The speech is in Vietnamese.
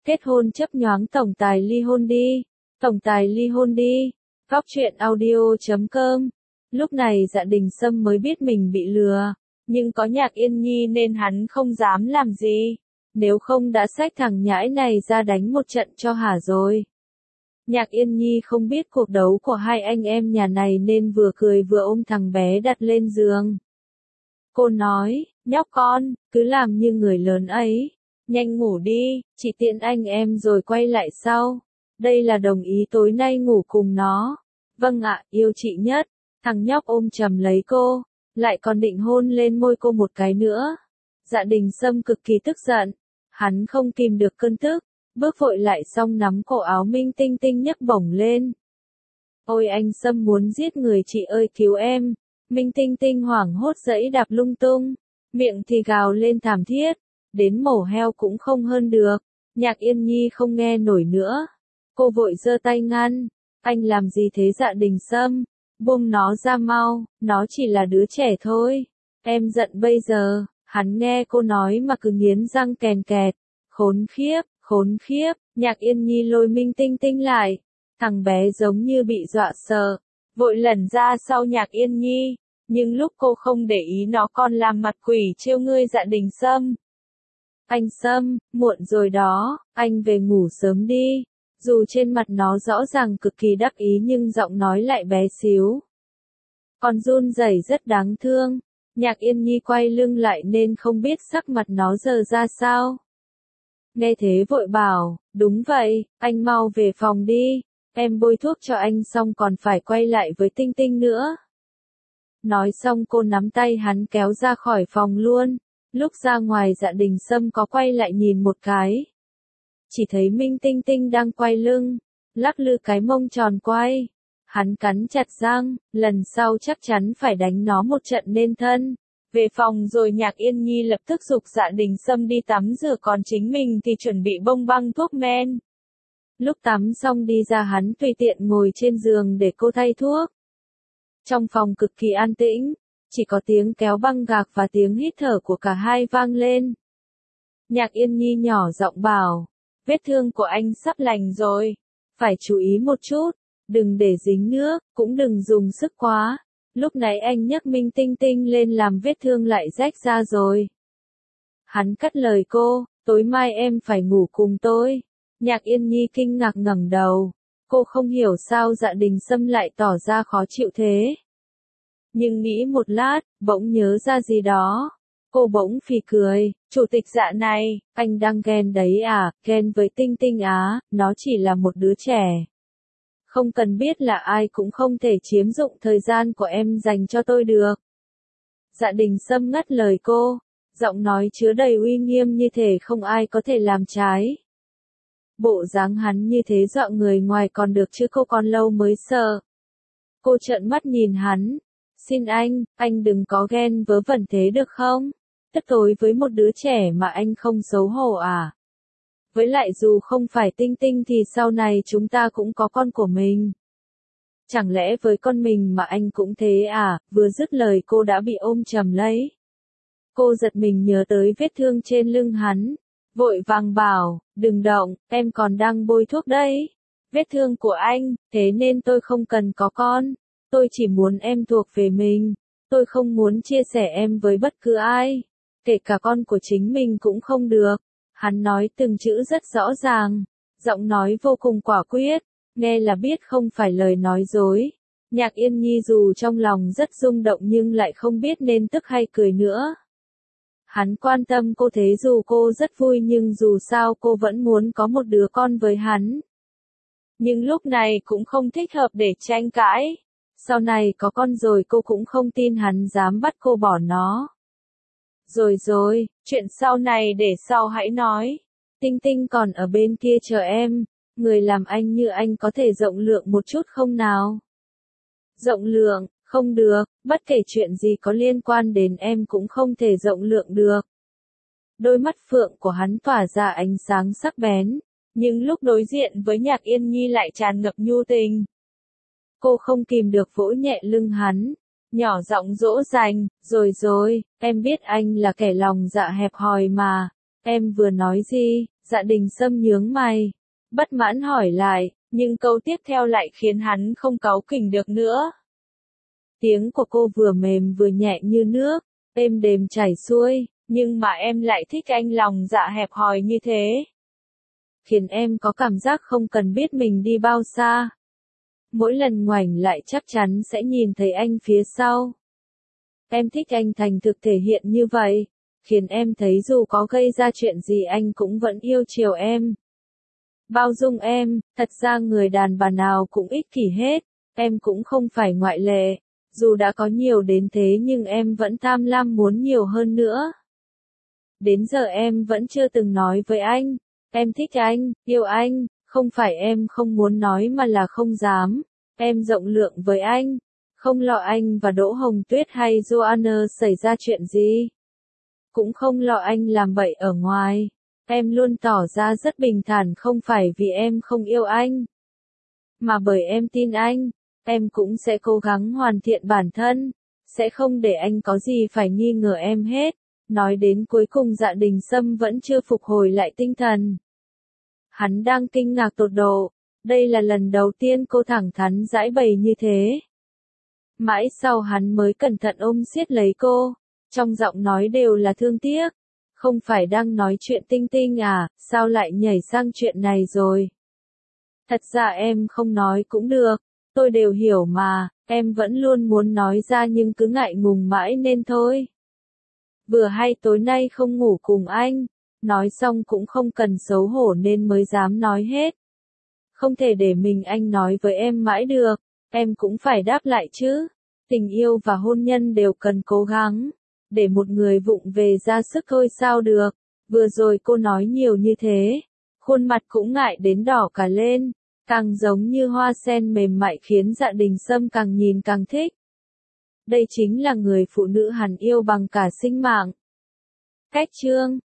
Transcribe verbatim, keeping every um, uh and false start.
Kết hôn chấp nhoáng tổng tài ly hôn đi. Tổng tài ly hôn đi. Góc truyện audio chấm com. Lúc này Dạ Đình Sâm mới biết mình bị lừa. Nhưng có Nhạc Yên Nhi nên hắn không dám làm gì. Nếu không đã xách thằng nhãi này ra đánh một trận cho hả rồi. Nhạc Yên Nhi không biết cuộc đấu của hai anh em nhà này nên vừa cười vừa ôm thằng bé đặt lên giường. Cô nói, nhóc con, cứ làm như người lớn ấy. Nhanh ngủ đi, chị tiễn anh em rồi quay lại sau. Đây là đồng ý tối nay ngủ cùng nó. Vâng ạ, yêu chị nhất. Thằng nhóc ôm chầm lấy cô, lại còn định hôn lên môi cô một cái nữa. Dạ Đình Sâm cực kỳ tức giận. Hắn không kìm được cơn tức, bước vội lại xong nắm cổ áo Minh Tinh Tinh nhấc bổng lên. Ôi anh Sâm muốn giết người, chị ơi cứu em. Minh Tinh Tinh hoảng hốt giãy đạp lung tung, miệng thì gào lên thảm thiết, đến mổ heo cũng không hơn được. Nhạc Yên Nhi không nghe nổi nữa. Cô vội giơ tay ngăn. Anh làm gì thế Dạ Đình Sâm? Buông nó ra mau, nó chỉ là đứa trẻ thôi. Em giận bây giờ. Hắn nghe cô nói mà cứ nghiến răng kèn kẹt. Khốn khiếp, khốn khiếp. Nhạc Yên Nhi lôi Minh Tinh Tinh lại. Thằng bé giống như bị dọa sợ, vội lẩn ra sau Nhạc Yên Nhi. Nhưng lúc cô không để ý nó còn làm mặt quỷ trêu ngươi Dạ Đình Sâm. Anh Sâm, muộn rồi đó, anh về ngủ sớm đi. Dù trên mặt nó rõ ràng cực kỳ đắc ý nhưng giọng nói lại bé xíu. Còn run rẩy rất đáng thương. Nhạc Yên Nhi quay lưng lại nên không biết sắc mặt nó giờ ra sao. Nghe thế vội bảo, đúng vậy, anh mau về phòng đi. Em bôi thuốc cho anh xong còn phải quay lại với Tinh Tinh nữa. Nói xong cô nắm tay hắn kéo ra khỏi phòng luôn. Lúc ra ngoài Dạ Đình Sâm có quay lại nhìn một cái. Chỉ thấy Minh Tinh Tinh đang quay lưng, lắc lư cái mông tròn quay. Hắn cắn chặt răng, lần sau chắc chắn phải đánh nó một trận nên thân. Về phòng rồi Nhạc Yên Nhi lập tức giục Dạ Đình Sâm đi tắm rửa, còn chính mình thì chuẩn bị bông băng thuốc men. Lúc tắm xong đi ra hắn tùy tiện ngồi trên giường để cô thay thuốc. Trong phòng cực kỳ an tĩnh, chỉ có tiếng kéo băng gạc và tiếng hít thở của cả hai vang lên. Nhạc Yên Nhi nhỏ giọng bảo, vết thương của anh sắp lành rồi, phải chú ý một chút, đừng để dính nước, cũng đừng dùng sức quá. Lúc nãy anh nhấc Minh Tinh Tinh lên làm vết thương lại rách ra rồi. Hắn cắt lời cô, tối mai em phải ngủ cùng tôi. Nhạc Yên Nhi kinh ngạc ngẩng đầu. Cô không hiểu sao Dạ Đình Sâm lại tỏ ra khó chịu thế. Nhưng nghĩ một lát, bỗng nhớ ra gì đó. Cô bỗng phì cười, chủ tịch Dạ này, anh đang ghen đấy à, ghen với Tinh Tinh á, nó chỉ là một đứa trẻ. Không cần biết là ai cũng không thể chiếm dụng thời gian của em dành cho tôi được. Dạ Đình Sâm ngắt lời cô, giọng nói chứa đầy uy nghiêm như thể không ai có thể làm trái. Bộ dáng hắn như thế dọa người ngoài còn được chứ cô còn lâu mới sợ. Cô trợn mắt nhìn hắn. Xin anh, anh đừng có ghen vớ vẩn thế được không? Tức tối với một đứa trẻ mà anh không xấu hổ à? Với lại dù không phải Tinh Tinh thì sau này chúng ta cũng có con của mình. Chẳng lẽ với con mình mà anh cũng thế à? Vừa dứt lời cô đã bị ôm chầm lấy. Cô giật mình nhớ tới vết thương trên lưng hắn. Vội vàng bảo, đừng động, em còn đang bôi thuốc đấy. Vết thương của anh, thế nên tôi không cần có con. Tôi chỉ muốn em thuộc về mình. Tôi không muốn chia sẻ em với bất cứ ai. Kể cả con của chính mình cũng không được. Hắn nói từng chữ rất rõ ràng. Giọng nói vô cùng quả quyết. Nghe là biết không phải lời nói dối. Nhạc Yên Nhi dù trong lòng rất rung động nhưng lại không biết nên tức hay cười nữa. Hắn quan tâm cô thế dù cô rất vui nhưng dù sao cô vẫn muốn có một đứa con với hắn. Nhưng lúc này cũng không thích hợp để tranh cãi. Sau này có con rồi cô cũng không tin hắn dám bắt cô bỏ nó. Rồi rồi, chuyện sau này để sau hãy nói. Tinh Tinh còn ở bên kia chờ em. Người làm anh như anh có thể rộng lượng một chút không nào? Rộng lượng, không được, bất kể chuyện gì có liên quan đến em cũng không thể rộng lượng được. Đôi mắt phượng của hắn tỏa ra ánh sáng sắc bén, nhưng lúc đối diện với Nhạc Yên Nhi lại tràn ngập nhu tình. Cô không kìm được vỗ nhẹ lưng hắn, nhỏ giọng dỗ dành, rồi rồi, em biết anh là kẻ lòng dạ hẹp hòi mà. Em vừa nói gì? Dạ Đình Sâm nhướng mày, bất mãn hỏi lại, nhưng câu tiếp theo lại khiến hắn không cáu kỉnh được nữa. Tiếng của cô vừa mềm vừa nhẹ như nước, êm đềm chảy xuôi, nhưng mà em lại thích anh lòng dạ hẹp hòi như thế. Khiến em có cảm giác không cần biết mình đi bao xa. Mỗi lần ngoảnh lại chắc chắn sẽ nhìn thấy anh phía sau. Em thích anh thành thực thể hiện như vậy, khiến em thấy dù có gây ra chuyện gì anh cũng vẫn yêu chiều em. Bao dung em, thật ra người đàn bà nào cũng ích kỷ hết, em cũng không phải ngoại lệ, dù đã có nhiều đến thế nhưng em vẫn tham lam muốn nhiều hơn nữa. Đến giờ em vẫn chưa từng nói với anh, em thích anh, yêu anh, không phải em không muốn nói mà là không dám, em rộng lượng với anh, không lo anh và Đỗ Hồng Tuyết hay Joanna xảy ra chuyện gì. Cũng không lo anh làm bậy ở ngoài. Em luôn tỏ ra rất bình thản không phải vì em không yêu anh, mà bởi em tin anh, em cũng sẽ cố gắng hoàn thiện bản thân, sẽ không để anh có gì phải nghi ngờ em hết. Nói đến cuối cùng Dạ Đình Sâm vẫn chưa phục hồi lại tinh thần. Hắn đang kinh ngạc tột độ, đây là lần đầu tiên cô thẳng thắn giãi bày như thế. Mãi sau hắn mới cẩn thận ôm siết lấy cô, trong giọng nói đều là thương tiếc. Không phải đang nói chuyện Tinh Tinh à, sao lại nhảy sang chuyện này rồi? Thật ra em không nói cũng được, tôi đều hiểu mà, em vẫn luôn muốn nói ra nhưng cứ ngại ngùng mãi nên thôi. Vừa hay tối nay không ngủ cùng anh, nói xong cũng không cần xấu hổ nên mới dám nói hết. Không thể để mình anh nói với em mãi được, em cũng phải đáp lại chứ. Tình yêu và hôn nhân đều cần cố gắng. Để một người vụng về ra sức thôi sao được. Vừa rồi cô nói nhiều như thế, khuôn mặt cũng ngại đến đỏ cả lên, càng giống như hoa sen mềm mại khiến Dạ Đình Sâm càng nhìn càng thích. Đây chính là người phụ nữ hắn yêu bằng cả sinh mạng. Cách chương